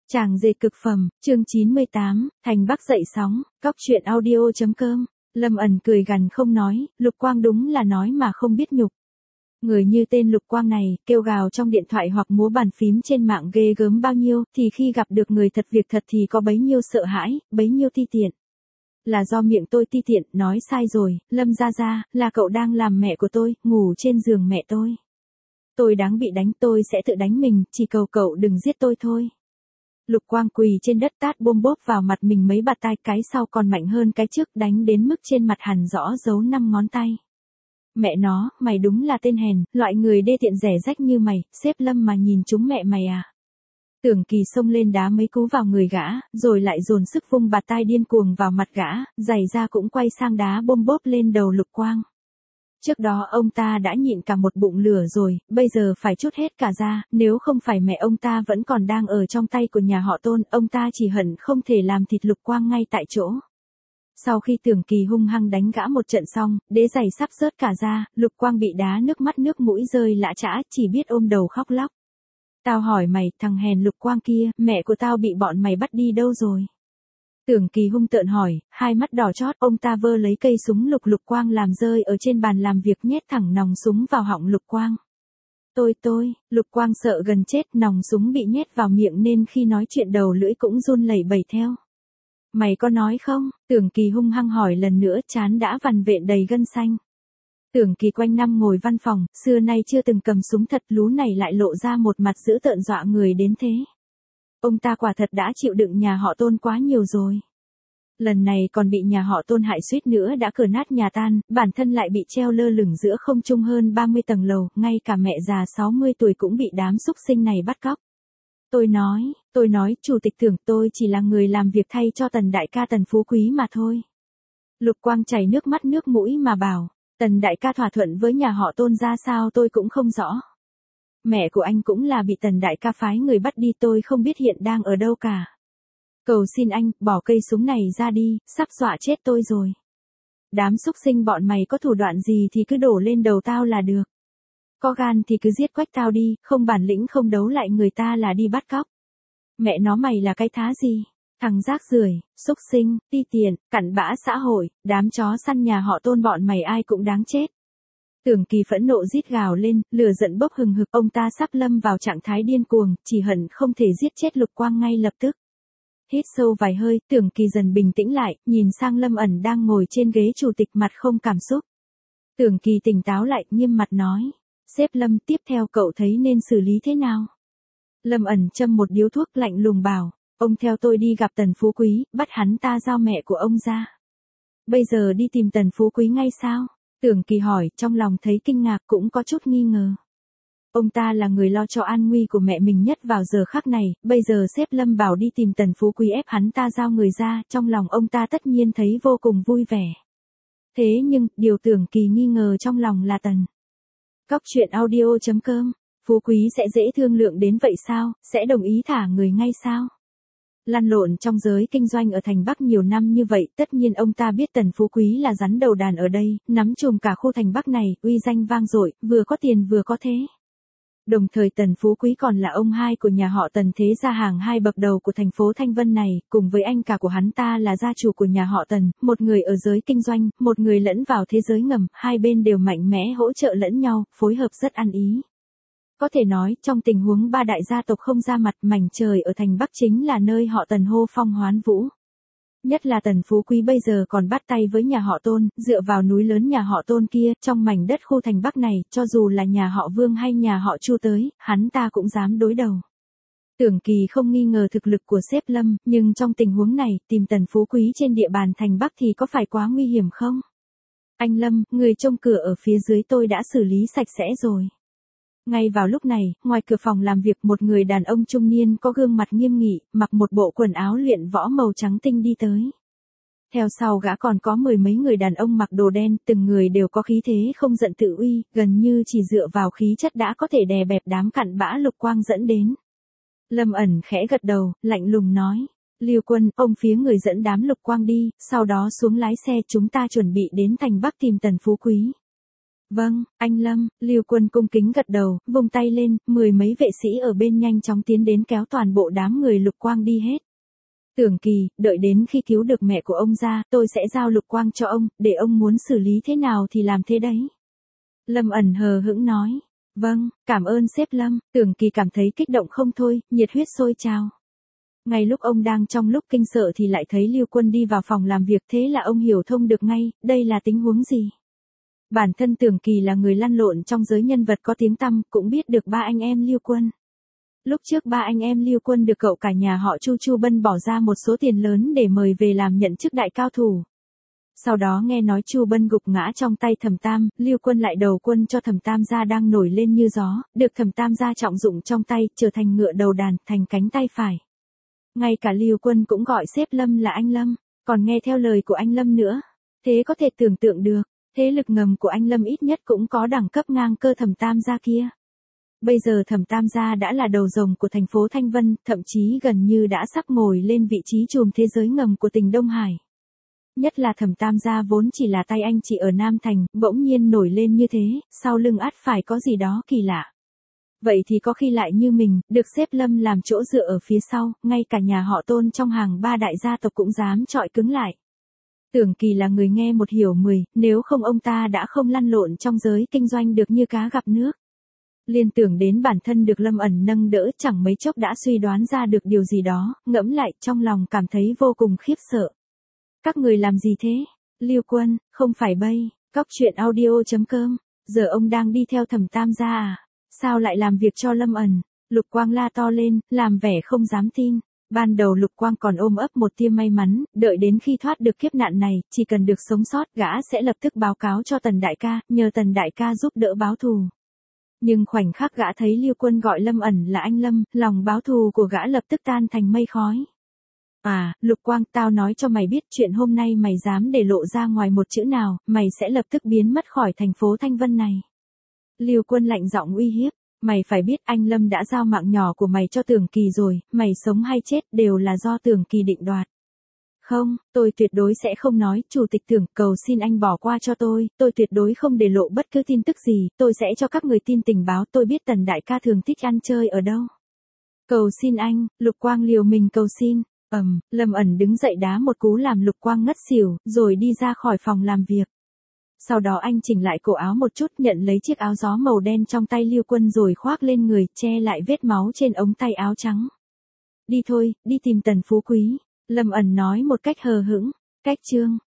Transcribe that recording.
Chàng dệt cực phẩm, chương 98, Thành Bắc dậy sóng, cóc truyện audio.com. Lâm ẩn cười gằn không nói, Lục Quang đúng là nói mà không biết nhục. Người như tên Lục Quang này, kêu gào trong điện thoại hoặc múa bàn phím trên mạng ghê gớm bao nhiêu, thì khi gặp được người thật việc thật thì có bấy nhiêu sợ hãi, bấy nhiêu ti tiện. Là do miệng tôi ti tiện, nói sai rồi, Lâm gia gia, là cậu đang làm mẹ của tôi, ngủ trên giường mẹ tôi. Tôi đáng bị đánh, tôi sẽ tự đánh mình, chỉ cầu cậu đừng giết tôi thôi. Lục Quang quỳ trên đất tát bôm bốp vào mặt mình mấy bạt tai, cái sau còn mạnh hơn cái trước, đánh đến mức trên mặt hằn rõ dấu 5 ngón tay. Mẹ nó, mày đúng là tên hèn, loại người đê tiện rẻ rách như mày, xếp Lâm mà nhìn chúng mẹ mày à. Tưởng Kỳ xông lên đá mấy cú vào người gã, rồi lại dồn sức vung bạt tai điên cuồng vào mặt gã, giày ra cũng quay sang đá bôm bốp lên đầu Lục Quang. Trước đó ông ta đã nhịn cả một bụng lửa rồi, bây giờ phải trút hết cả ra, nếu không phải mẹ ông ta vẫn còn đang ở trong tay của nhà họ Tôn, ông ta chỉ hận không thể làm thịt Lục Quang ngay tại chỗ. Sau khi Tưởng Kỳ hung hăng đánh gã một trận xong, đế giày sắp rớt cả ra, Lục Quang bị đá nước mắt nước mũi rơi lã chã, chỉ biết ôm đầu khóc lóc. Tao hỏi mày, thằng hèn Lục Quang kia, mẹ của tao bị bọn mày bắt đi đâu rồi? Tưởng Kỳ hung tợn hỏi, hai mắt đỏ chót, ông ta vơ lấy cây súng Lục Quang làm rơi ở trên bàn làm việc, nhét thẳng nòng súng vào họng Lục Quang. Lục Quang sợ gần chết, nòng súng bị nhét vào miệng nên khi nói chuyện đầu lưỡi cũng run lẩy bẩy theo. Mày có nói không? Tưởng Kỳ hung hăng hỏi lần nữa, trán đã vằn vện đầy gân xanh. Tưởng Kỳ quanh năm ngồi văn phòng, xưa nay chưa từng cầm súng thật, lú này lại lộ ra một mặt dữ tợn dọa người đến thế. Ông ta quả thật đã chịu đựng nhà họ Tôn quá nhiều rồi. Lần này còn bị nhà họ Tôn hại suýt nữa đã cửa nát nhà tan, bản thân lại bị treo lơ lửng giữa không trung hơn 30 tầng lầu, ngay cả mẹ già 60 tuổi cũng bị đám xúc sinh này bắt cóc. Tôi nói, Chủ tịch Tưởng, tôi chỉ là người làm việc thay cho Tần đại ca Tần Phú Quý mà thôi. Lục Quang chảy nước mắt nước mũi mà bảo, Tần đại ca thỏa thuận với nhà họ Tôn ra sao tôi cũng không rõ. Mẹ của anh cũng là bị Tần đại ca phái người bắt đi, tôi không biết hiện đang ở đâu cả. Cầu xin anh, bỏ cây súng này ra đi, sắp dọa chết tôi rồi. Đám xúc sinh bọn mày có thủ đoạn gì thì cứ đổ lên đầu tao là được. Có gan thì cứ giết quách tao đi, không bản lĩnh không đấu lại người ta là đi bắt cóc. Mẹ nó mày là cái thá gì? Thằng rác rưởi, xúc sinh, ti tiện, cặn bã xã hội, đám chó săn nhà họ Tôn bọn mày ai cũng đáng chết. Tưởng Kỳ phẫn nộ rít gào lên, lửa giận bốc hừng hực, ông ta sắp lâm vào trạng thái điên cuồng, chỉ hận không thể giết chết Lục Quang ngay lập tức. Hít sâu vài hơi, Tưởng Kỳ dần bình tĩnh lại, nhìn sang Lâm ẩn đang ngồi trên ghế chủ tịch mặt không cảm xúc. Tưởng Kỳ tỉnh táo lại, nghiêm mặt nói, sếp Lâm, tiếp theo cậu thấy nên xử lý thế nào? Lâm ẩn châm một điếu thuốc lạnh lùng bảo, ông theo tôi đi gặp Tần Phú Quý, bắt hắn ta giao mẹ của ông ra. Bây giờ đi tìm Tần Phú Quý ngay sao? Tưởng Kỳ hỏi, trong lòng thấy kinh ngạc cũng có chút nghi ngờ. Ông ta là người lo cho an nguy của mẹ mình nhất vào giờ khắc này, bây giờ sếp Lâm bảo đi tìm Tần Phú Quý ép hắn ta giao người ra, trong lòng ông ta tất nhiên thấy vô cùng vui vẻ. Thế nhưng, điều Tưởng Kỳ nghi ngờ trong lòng là Tần. Cóc truyện audio.com, Phú Quý sẽ dễ thương lượng đến vậy sao, sẽ đồng ý thả người ngay sao? Lăn lộn trong giới kinh doanh ở thành Bắc nhiều năm như vậy, tất nhiên ông ta biết Tần Phú Quý là rắn đầu đàn ở đây, nắm trùm cả khu thành Bắc này, uy danh vang dội, vừa có tiền vừa có thế. Đồng thời Tần Phú Quý còn là ông hai của nhà họ Tần, thế gia hàng hai bậc đầu của thành phố Thanh Vân này, cùng với anh cả của hắn ta là gia chủ của nhà họ Tần, một người ở giới kinh doanh, một người lẫn vào thế giới ngầm, hai bên đều mạnh mẽ hỗ trợ lẫn nhau, phối hợp rất ăn ý. Có thể nói, trong tình huống ba đại gia tộc không ra mặt, mảnh trời ở thành Bắc chính là nơi họ Tần hô phong hoán vũ. Nhất là Tần Phú Quý bây giờ còn bắt tay với nhà họ Tôn, dựa vào núi lớn nhà họ Tôn kia, trong mảnh đất khu thành Bắc này, cho dù là nhà họ Vương hay nhà họ Chu tới, hắn ta cũng dám đối đầu. Tưởng Kỳ không nghi ngờ thực lực của sếp Lâm, nhưng trong tình huống này, tìm Tần Phú Quý trên địa bàn thành Bắc thì có phải quá nguy hiểm không? Anh Lâm, người trông cửa ở phía dưới tôi đã xử lý sạch sẽ rồi. Ngay vào lúc này, ngoài cửa phòng làm việc, một người đàn ông trung niên có gương mặt nghiêm nghị, mặc một bộ quần áo luyện võ màu trắng tinh đi tới. Theo sau gã còn có mười mấy người đàn ông mặc đồ đen, từng người đều có khí thế không giận tự uy, gần như chỉ dựa vào khí chất đã có thể đè bẹp đám cặn bã Lục Quang dẫn đến. Lâm ẩn khẽ gật đầu, lạnh lùng nói, Lưu Quân, ông phía người dẫn đám Lục Quang đi, sau đó xuống lái xe, chúng ta chuẩn bị đến thành Bắc tìm Tần Phú Quý. Vâng, anh Lâm, Lưu Quân cung kính gật đầu, vung tay lên, 10 mấy vệ sĩ ở bên nhanh chóng tiến đến kéo toàn bộ đám người Lục Quang đi hết. Tưởng Kỳ, đợi đến khi cứu được mẹ của ông ra, tôi sẽ giao Lục Quang cho ông, để ông muốn xử lý thế nào thì làm thế đấy. Lâm ẩn hờ hững nói. Vâng, cảm ơn sếp Lâm, Tưởng Kỳ cảm thấy kích động không thôi, nhiệt huyết sôi trào. Ngay lúc ông đang trong lúc kinh sợ thì lại thấy Lưu Quân đi vào phòng làm việc, thế là ông hiểu thông được ngay, đây là tình huống gì. Bản thân Tưởng Kỳ là người lăn lộn trong giới nhân vật có tiếng tăm, cũng biết được ba anh em Lưu Quân. Lúc trước ba anh em Lưu Quân được cậu cả nhà họ Chu Bân bỏ ra một số tiền lớn để mời về làm nhận chức đại cao thủ. Sau đó nghe nói Chu Bân gục ngã trong tay Thẩm Tam, Lưu Quân lại đầu quân cho Thẩm Tam gia đang nổi lên như gió, được Thẩm Tam gia trọng dụng trong tay, trở thành ngựa đầu đàn, thành cánh tay phải. Ngay cả Lưu Quân cũng gọi sếp Lâm là anh Lâm, còn nghe theo lời của anh Lâm nữa. Thế có thể tưởng tượng được, thế lực ngầm của anh Lâm ít nhất cũng có đẳng cấp ngang cơ Thẩm Tam gia kia. Bây giờ Thẩm Tam gia đã là đầu rồng của thành phố Thanh Vân, thậm chí gần như đã sắp ngồi lên vị trí trùm thế giới ngầm của tỉnh Đông Hải. Nhất là Thẩm Tam gia vốn chỉ là tay anh chị ở Nam Thành, bỗng nhiên nổi lên như thế, sau lưng ắt phải có gì đó kỳ lạ. Vậy thì có khi lại như mình, được xếp Lâm làm chỗ dựa ở phía sau, ngay cả nhà họ Tôn trong hàng ba đại gia tộc cũng dám chọi cứng lại. Tưởng Kỳ là người nghe một hiểu 10, nếu không ông ta đã không lăn lộn trong giới kinh doanh được như cá gặp nước. Liên tưởng đến bản thân được Lâm ẩn nâng đỡ, chẳng mấy chốc đã suy đoán ra được điều gì đó, ngẫm lại trong lòng cảm thấy vô cùng khiếp sợ. Các người làm gì thế? Lưu Quân, không phải bây, cóc truyện audio.com, giờ ông đang đi theo Thẩm Tam gia à? Sao lại làm việc cho Lâm ẩn? Lục Quang la to lên, làm vẻ không dám tin. Ban đầu Lục Quang còn ôm ấp một tia may mắn, đợi đến khi thoát được kiếp nạn này, chỉ cần được sống sót, gã sẽ lập tức báo cáo cho Tần đại ca, nhờ Tần đại ca giúp đỡ báo thù. Nhưng khoảnh khắc gã thấy Lưu Quân gọi Lâm ẩn là anh Lâm, lòng báo thù của gã lập tức tan thành mây khói. À, Lục Quang, tao nói cho mày biết, chuyện hôm nay mày dám để lộ ra ngoài một chữ nào, mày sẽ lập tức biến mất khỏi thành phố Thanh Vân này. Lưu Quân lạnh giọng uy hiếp, mày phải biết anh Lâm đã giao mạng nhỏ của mày cho Tưởng Kỳ rồi, mày sống hay chết đều là do Tưởng Kỳ định đoạt. Không, tôi tuyệt đối sẽ không nói, Chủ tịch Tưởng, cầu xin anh bỏ qua cho tôi tuyệt đối không để lộ bất cứ tin tức gì, tôi sẽ cho các người tin tình báo, tôi biết Tần đại ca thường thích ăn chơi ở đâu. Cầu xin anh, Lục Quang liều mình cầu xin. Lâm ẩn đứng dậy đá một cú làm Lục Quang ngất xỉu, rồi đi ra khỏi phòng làm việc. Sau đó anh chỉnh lại cổ áo một chút, nhận lấy chiếc áo gió màu đen trong tay Lưu Quân rồi khoác lên người, che lại vết máu trên ống tay áo trắng. Đi thôi, đi tìm Tần Phú Quý, Lâm ẩn nói một cách hờ hững. Cách chương